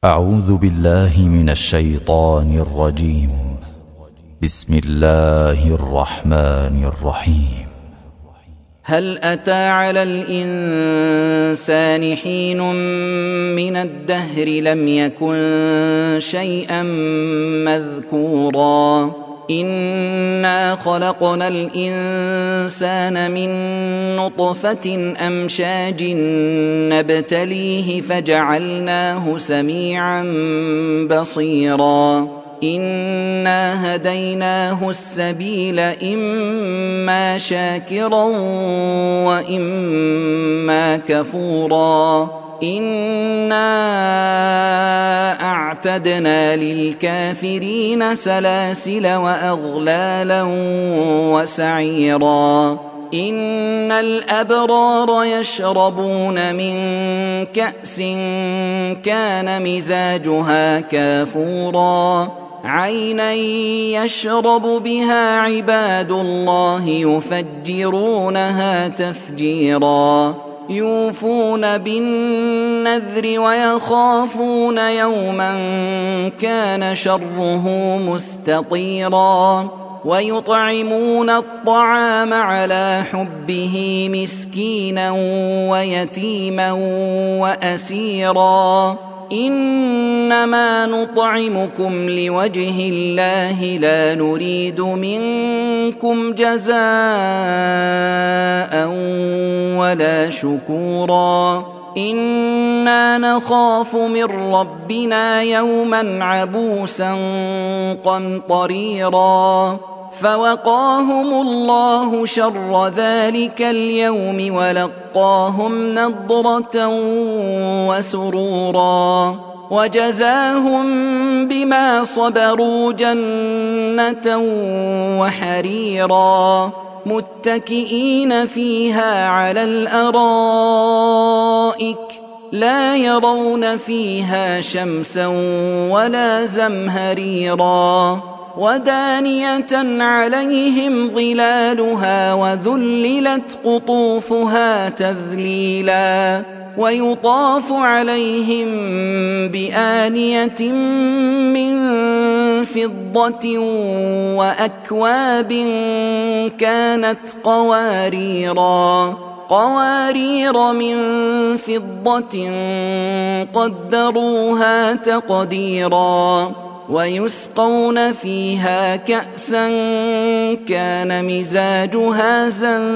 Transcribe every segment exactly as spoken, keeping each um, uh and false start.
أعوذ بالله من الشيطان الرجيم. بسم الله الرحمن الرحيم. هل أتى على الإنسان حين من الدهر لم يكن شيئا مذكورا إنا خلقنا الإنسان من نطفة أمشاج نبتليه فجعلناه سميعا بصيرا إنا هديناه السبيل إما شاكرا وإما كفورا إنا أعتدنا للكافرين سلاسل وأغلالا وسعيرا إن الأبرار يشربون من كأس كان مزاجها كافورا عينا يشرب بها عباد الله يفجرونها تفجيرا يوفون بالنذر ويخافون يوما كان شره مستطيرا ويطعمون الطعام على حبه مسكينا ويتيما وأسيرا إنما نطعمكم لوجه الله لا نريد منكم جزاء ولا شكورا إنا نخاف من ربنا يوما عبوسا قمطريرا فوقاهم الله شر ذلك اليوم ولقاهم نضرة وسرورا وجزاهم بما صبروا جنة وحريرا متكئين فيها على الأرائك لا يرون فيها شمسا ولا زمهريرا ودانية عليهم ظلالها وذللت قطوفها تذليلا ويطاف عليهم بآنية من فضة وأكواب كانت قواريرا قوارير من فضة قدروها تقديرا ويسقون فيها كأسا كان مزاجها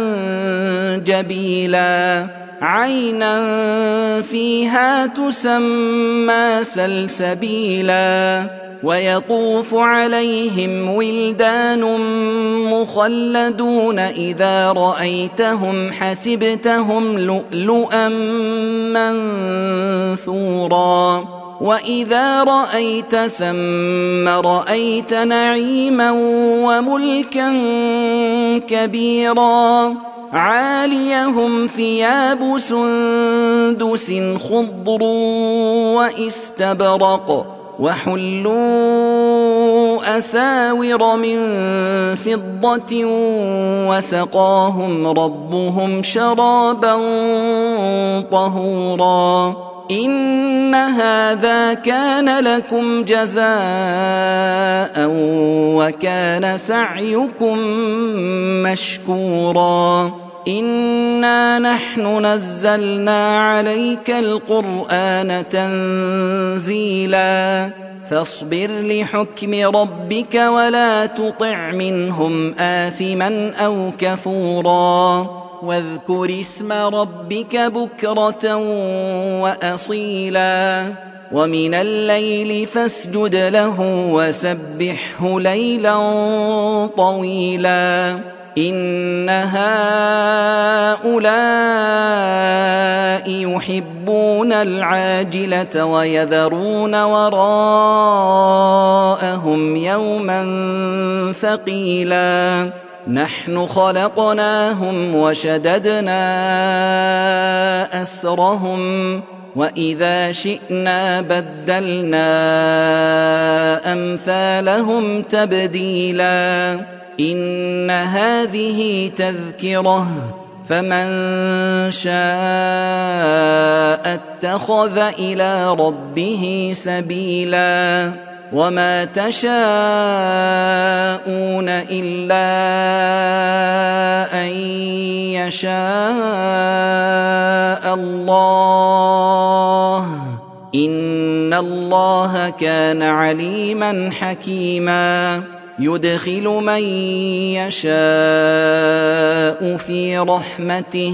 زنجبيلا عينا فيها تسمى سلسبيلا ويطوف عليهم ولدان مخلدون إذا رأيتهم حسبتهم لؤلؤا منثورا وإذا رأيت ثم رأيت نعيما وملكا كبيرا عاليهم ثياب سندس خضر واستبرق وحلوا أساور من فضة وسقاهم ربهم شرابا طهورا إن هذا كان لكم جزاء وكان سعيكم مشكورا إنا نحن نزلنا عليك القرآن تنزيلا فاصبر لحكم ربك ولا تطع منهم آثما أو كفورا واذكر اسم ربك بكرة وأصيلا ومن الليل فاسجد له وسبحه ليلا طويلا إن هؤلاء يحبون العاجلة ويذرون وراءهم يوما ثقيلا نحن خلقناهم وشددنا أسرهم وإذا شئنا بدلنا أمثالهم تبديلا إن هذه تذكرة فمن شاء اتخذ إلى ربه سبيلا وما تشاءون إلا أن يشاء الله إن الله كان عليما حكيما يدخل من يشاء في رحمته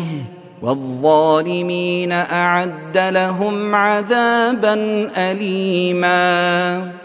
والظالمين أعد لهم عذابا أليما.